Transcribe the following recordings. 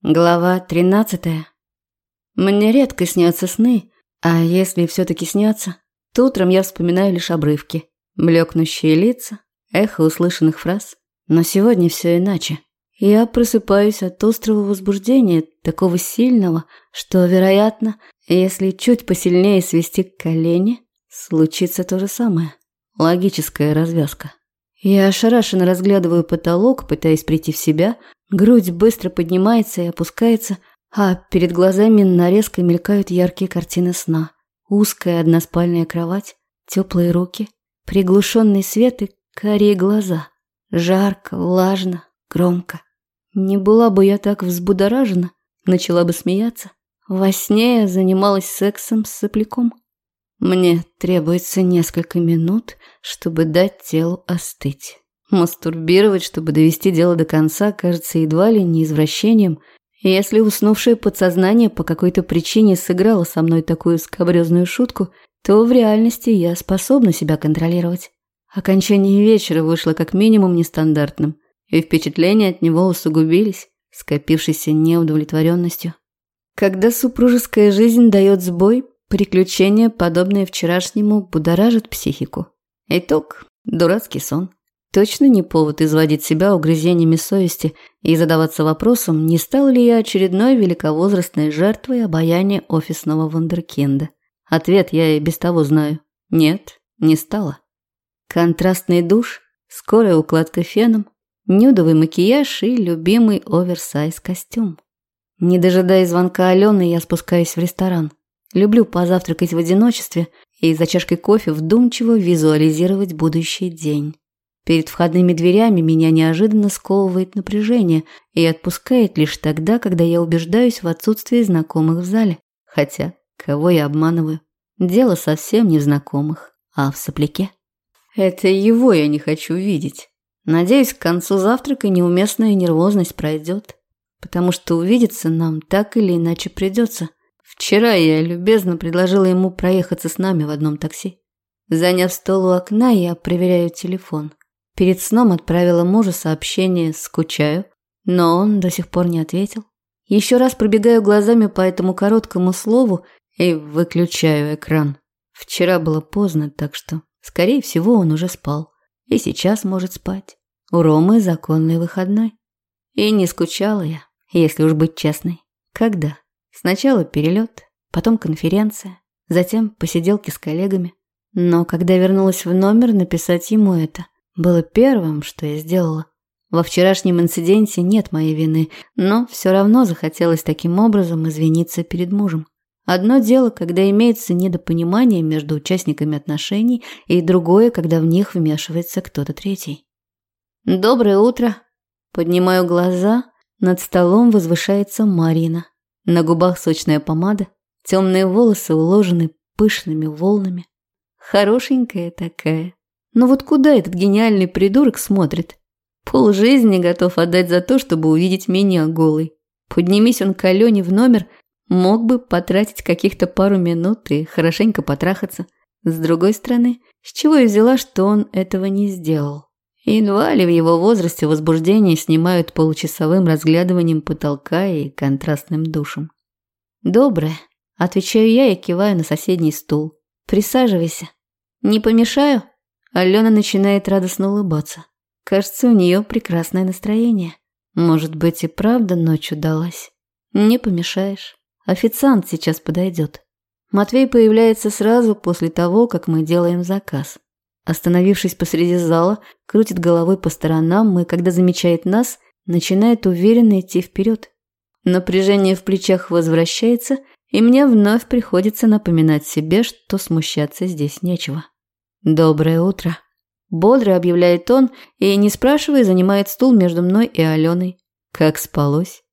Глава 13. Мне редко снятся сны, а если все-таки снятся, то утром я вспоминаю лишь обрывки, блекнущие лица, эхо услышанных фраз. Но сегодня все иначе. Я просыпаюсь от острого возбуждения, такого сильного, что, вероятно, если чуть посильнее свести колени, случится то же самое. Логическая развязка. Я ошарашенно разглядываю потолок, пытаясь прийти в себя. Грудь быстро поднимается и опускается, а перед глазами нарезко мелькают яркие картины сна. Узкая односпальная кровать, теплые руки, приглушенный свет и карие глаза. Жарко, влажно, громко. Не была бы я так взбудоражена, начала бы смеяться. Во сне я занималась сексом с сопляком. Мне требуется несколько минут, чтобы дать телу остыть. Мастурбировать, чтобы довести дело до конца, кажется едва ли не извращением. Если уснувшее подсознание по какой-то причине сыграло со мной такую скабрёзную шутку, то в реальности я способна себя контролировать. Окончание вечера вышло как минимум нестандартным, и впечатления от него усугубились, скопившейся неудовлетворенностью. Когда супружеская жизнь дает сбой, приключения, подобные вчерашнему, будоражат психику. Итог – дурацкий сон. Точно не повод изводить себя угрызениями совести и задаваться вопросом, не стал ли я очередной великовозрастной жертвой обаяния офисного вундеркинда. Ответ я и без того знаю. Нет, не стала. Контрастный душ, скорая укладка феном, нюдовый макияж и любимый оверсайз костюм. Не дожидаясь звонка Алены, я спускаюсь в ресторан. Люблю позавтракать в одиночестве и за чашкой кофе вдумчиво визуализировать будущий день. Перед входными дверями меня неожиданно сковывает напряжение и отпускает лишь тогда, когда я убеждаюсь в отсутствии знакомых в зале. Хотя, кого я обманываю? Дело совсем не в знакомых, а в сопляке. Это его я не хочу видеть. Надеюсь, к концу завтрака неуместная нервозность пройдет, потому что увидеться нам так или иначе придется. Вчера я любезно предложила ему проехаться с нами в одном такси. Заняв стол у окна, я проверяю телефон. Перед сном отправила мужу сообщение «скучаю», но он до сих пор не ответил. Еще раз пробегаю глазами по этому короткому слову и выключаю экран. Вчера было поздно, так что, скорее всего, он уже спал. И сейчас может спать. У Ромы законный выходной. И не скучала я, если уж быть честной. Когда? Сначала перелет, потом конференция, затем посиделки с коллегами. Но когда вернулась в номер, написать ему это было первым, что я сделала. Во вчерашнем инциденте нет моей вины, но все равно захотелось таким образом извиниться перед мужем. Одно дело, когда имеется недопонимание между участниками отношений, и другое, когда в них вмешивается кто-то третий. «Доброе утро!» Поднимаю глаза, над столом возвышается Марина. На губах сочная помада, темные волосы уложены пышными волнами. Хорошенькая такая. Но вот куда этот гениальный придурок смотрит? Полжизни готов отдать за то, чтобы увидеть меня голой. Поднимись он к Алене в номер, мог бы потратить каких-то пару минут и хорошенько потрахаться. С другой стороны, с чего я взяла, что он этого не сделал? Едва ли в его возрасте возбуждение снимают получасовым разглядыванием потолка и контрастным душем. «Доброе», – отвечаю я и киваю на соседний стул. «Присаживайся». «Не помешаю?» Алена начинает радостно улыбаться. Кажется, у нее прекрасное настроение. Может быть, и правда ночь удалась. Не помешаешь. Официант сейчас подойдет. Матвей появляется сразу после того, как мы делаем заказ. Остановившись посреди зала, крутит головой по сторонам и, когда замечает нас, начинает уверенно идти вперед. Напряжение в плечах возвращается, и мне вновь приходится напоминать себе, что смущаться здесь нечего. «Доброе утро», – бодро объявляет он и, не спрашивая, занимает стул между мной и Аленой. Как спалось?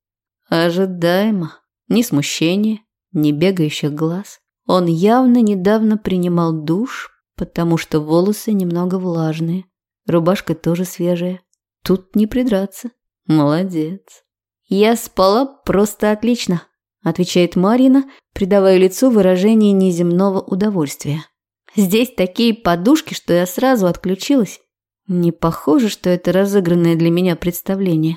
Ожидаемо. Ни смущения, ни бегающих глаз. Он явно недавно принимал душ, потому что волосы немного влажные. Рубашка тоже свежая. Тут не придраться. Молодец. «Я спала просто отлично», – отвечает Марина, придавая лицу выражение неземного удовольствия. «Здесь такие подушки, что я сразу отключилась. Не похоже, что это разыгранное для меня представление.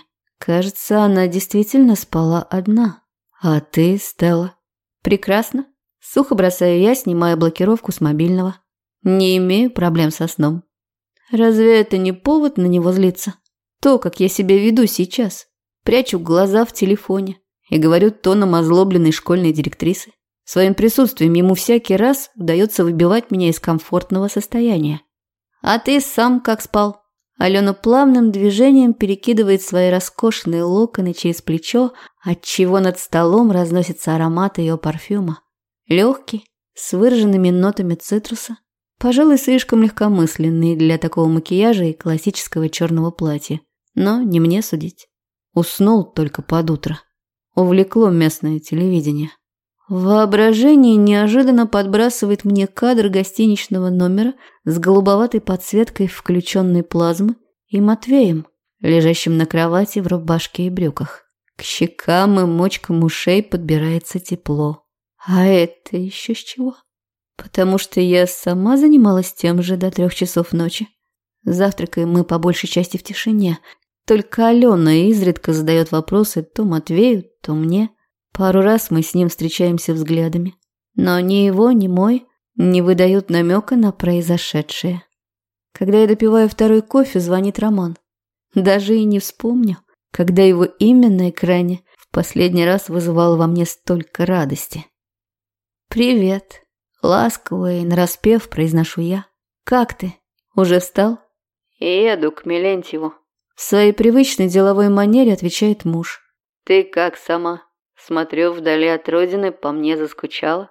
Кажется, она действительно спала одна. А ты, Стелла? Прекрасно. Сухо бросаю я, снимая блокировку с мобильного. Не имею проблем со сном. Разве это не повод на него злиться? То, как я себя веду сейчас. Прячу глаза в телефоне и говорю тоном озлобленной школьной директрисы. Своим присутствием ему всякий раз удается выбивать меня из комфортного состояния. А ты сам как спал? Алена плавным движением перекидывает свои роскошные локоны через плечо, отчего над столом разносится аромат ее парфюма. Легкий, с выраженными нотами цитруса. Пожалуй, слишком легкомысленный для такого макияжа и классического черного платья. Но не мне судить. Уснул только под утро. Увлекло местное телевидение. Воображение неожиданно подбрасывает мне кадр гостиничного номера с голубоватой подсветкой включенной плазмы и Матвеем, лежащим на кровати в рубашке и брюках. К щекам и мочкам ушей подбирается тепло. А это еще с чего? Потому что я сама занималась тем же до 3 часов ночи. Завтракаем мы по большей части в тишине. Только Алена изредка задает вопросы то Матвею, то мне. Пару раз мы с ним встречаемся взглядами. Но ни его, ни мой не выдают намека на произошедшее. Когда я допиваю второй кофе, звонит Роман. Даже и не вспомню, когда его имя на экране в последний раз вызывало во мне столько радости. «Привет», — ласково и нараспев произношу я. «Как ты? Уже встал?» «Еду к Мелентьеву», — в своей привычной деловой манере отвечает муж. «Ты как сама? Смотрю, вдали от родины по мне заскучала».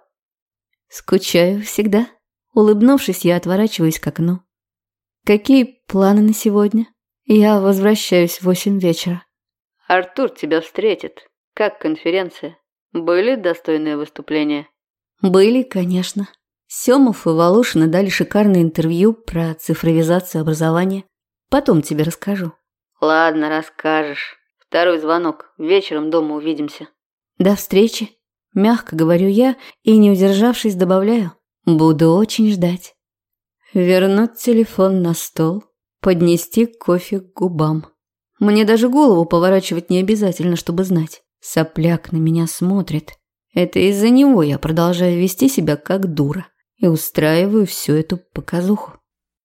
«Скучаю всегда». Улыбнувшись, я отворачиваюсь к окну. «Какие планы на сегодня?» «Я возвращаюсь в 8 вечера». «Артур тебя встретит. Как конференция? Были достойные выступления?» «Были, конечно. Семов и Волошина дали шикарное интервью про цифровизацию образования. Потом тебе расскажу». «Ладно, расскажешь. Второй звонок. Вечером дома увидимся». «До встречи», – мягко говорю я и, не удержавшись, добавляю. «Буду очень ждать». Вернуть телефон на стол, поднести кофе к губам. Мне даже голову поворачивать не обязательно, чтобы знать. Сопляк на меня смотрит. Это из-за него я продолжаю вести себя как дура и устраиваю всю эту показуху.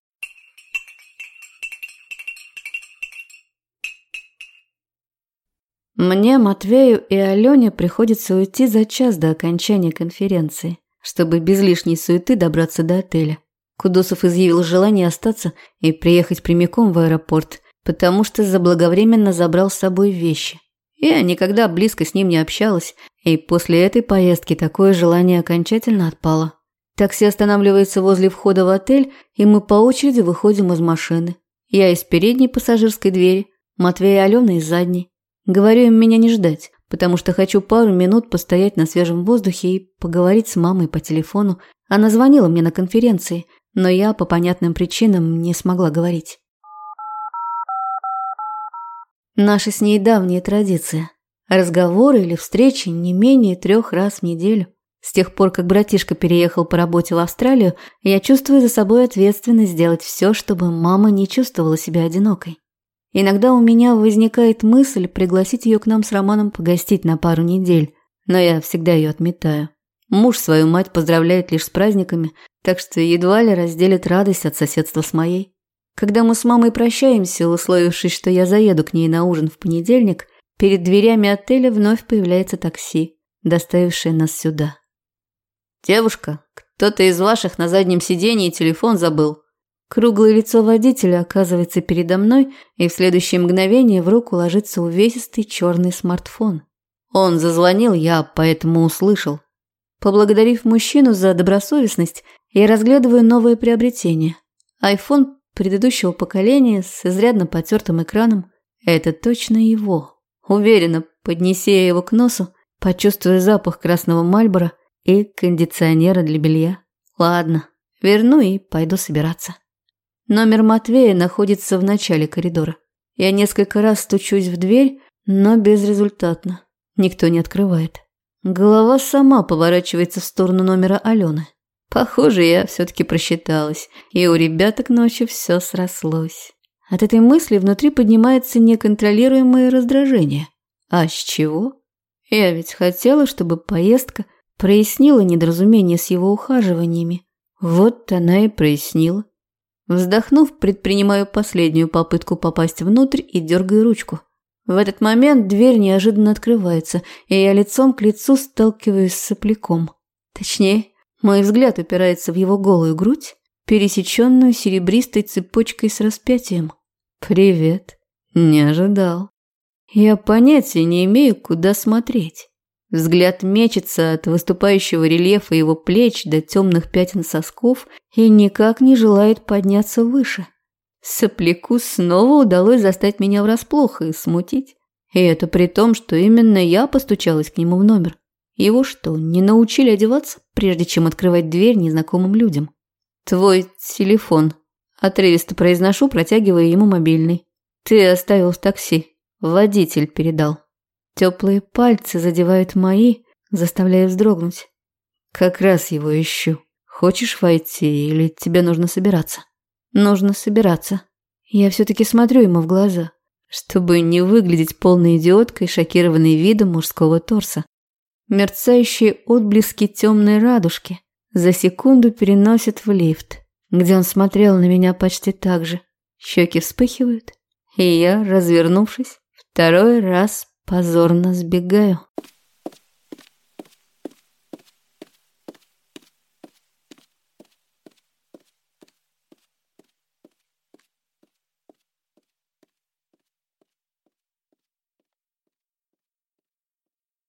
Мне, Матвею и Алене приходится уйти за час до окончания конференции, чтобы без лишней суеты добраться до отеля. Кудосов изъявил желание остаться и приехать прямиком в аэропорт, потому что заблаговременно забрал с собой вещи. Я никогда близко с ним не общалась, и после этой поездки такое желание окончательно отпало. Такси останавливается возле входа в отель, и мы по очереди выходим из машины. Я из передней пассажирской двери, Матвей и Алена из задней. Говорю им меня не ждать, потому что хочу пару минут постоять на свежем воздухе и поговорить с мамой по телефону. Она звонила мне на конференции, но я по понятным причинам не смогла говорить. Наша с ней давняя традиция. Разговоры или встречи не менее 3 раз в неделю. С тех пор, как братишка переехал по работе в Австралию, я чувствую за собой ответственность сделать все, чтобы мама не чувствовала себя одинокой. Иногда у меня возникает мысль пригласить ее к нам с Романом погостить на пару недель, но я всегда ее отметаю. Муж свою мать поздравляет лишь с праздниками, так что едва ли разделит радость от соседства с моей. Когда мы с мамой прощаемся, условившись, что я заеду к ней на ужин в понедельник, перед дверями отеля вновь появляется такси, доставившее нас сюда. «Девушка, кто-то из ваших на заднем сидении телефон забыл». Круглое лицо водителя оказывается передо мной, и в следующее мгновение в руку ложится увесистый черный смартфон. Он зазвонил, я поэтому услышал. Поблагодарив мужчину за добросовестность, я разглядываю новое приобретение. iPhone предыдущего поколения с изрядно потертым экраном. Это точно его. Уверенно, поднеся его к носу, почувствую запах красного Мальборо и кондиционера для белья. Ладно, верну и пойду собираться. Номер Матвея находится в начале коридора. Я несколько раз стучусь в дверь, но безрезультатно. Никто не открывает. Голова сама поворачивается в сторону номера Алены. Похоже, я все-таки просчиталась, и у ребяток ночью все срослось. От этой мысли внутри поднимается неконтролируемое раздражение. А с чего? Я ведь хотела, чтобы поездка прояснила недоразумение с его ухаживаниями. Вот она и прояснила. Вздохнув, предпринимаю последнюю попытку попасть внутрь и дергаю ручку. В этот момент дверь неожиданно открывается, и я лицом к лицу сталкиваюсь с сопляком. Точнее, мой взгляд упирается в его голую грудь, пересеченную серебристой цепочкой с распятием. «Привет. Не ожидал». Я понятия не имею, куда смотреть. Взгляд мечется от выступающего рельефа его плеч до темных пятен сосков и никак не желает подняться выше. Сопляку снова удалось застать меня врасплох и смутить. И это при том, что именно я постучалась к нему в номер. Его что, не научили одеваться, прежде чем открывать дверь незнакомым людям? «Твой телефон», – отрывисто произношу, протягивая ему мобильный. «Ты оставил в такси. Водитель передал». Теплые пальцы задевают мои, заставляя вздрогнуть. «Как раз его ищу. Хочешь войти или тебе нужно собираться?» «Нужно собираться». Я все-таки смотрю ему в глаза, чтобы не выглядеть полной идиоткой, шокированной видом мужского торса. Мерцающие отблески темной радужки за секунду переносят в лифт, где он смотрел на меня почти так же. Щеки вспыхивают, и я, развернувшись, второй раз позорно сбегаю.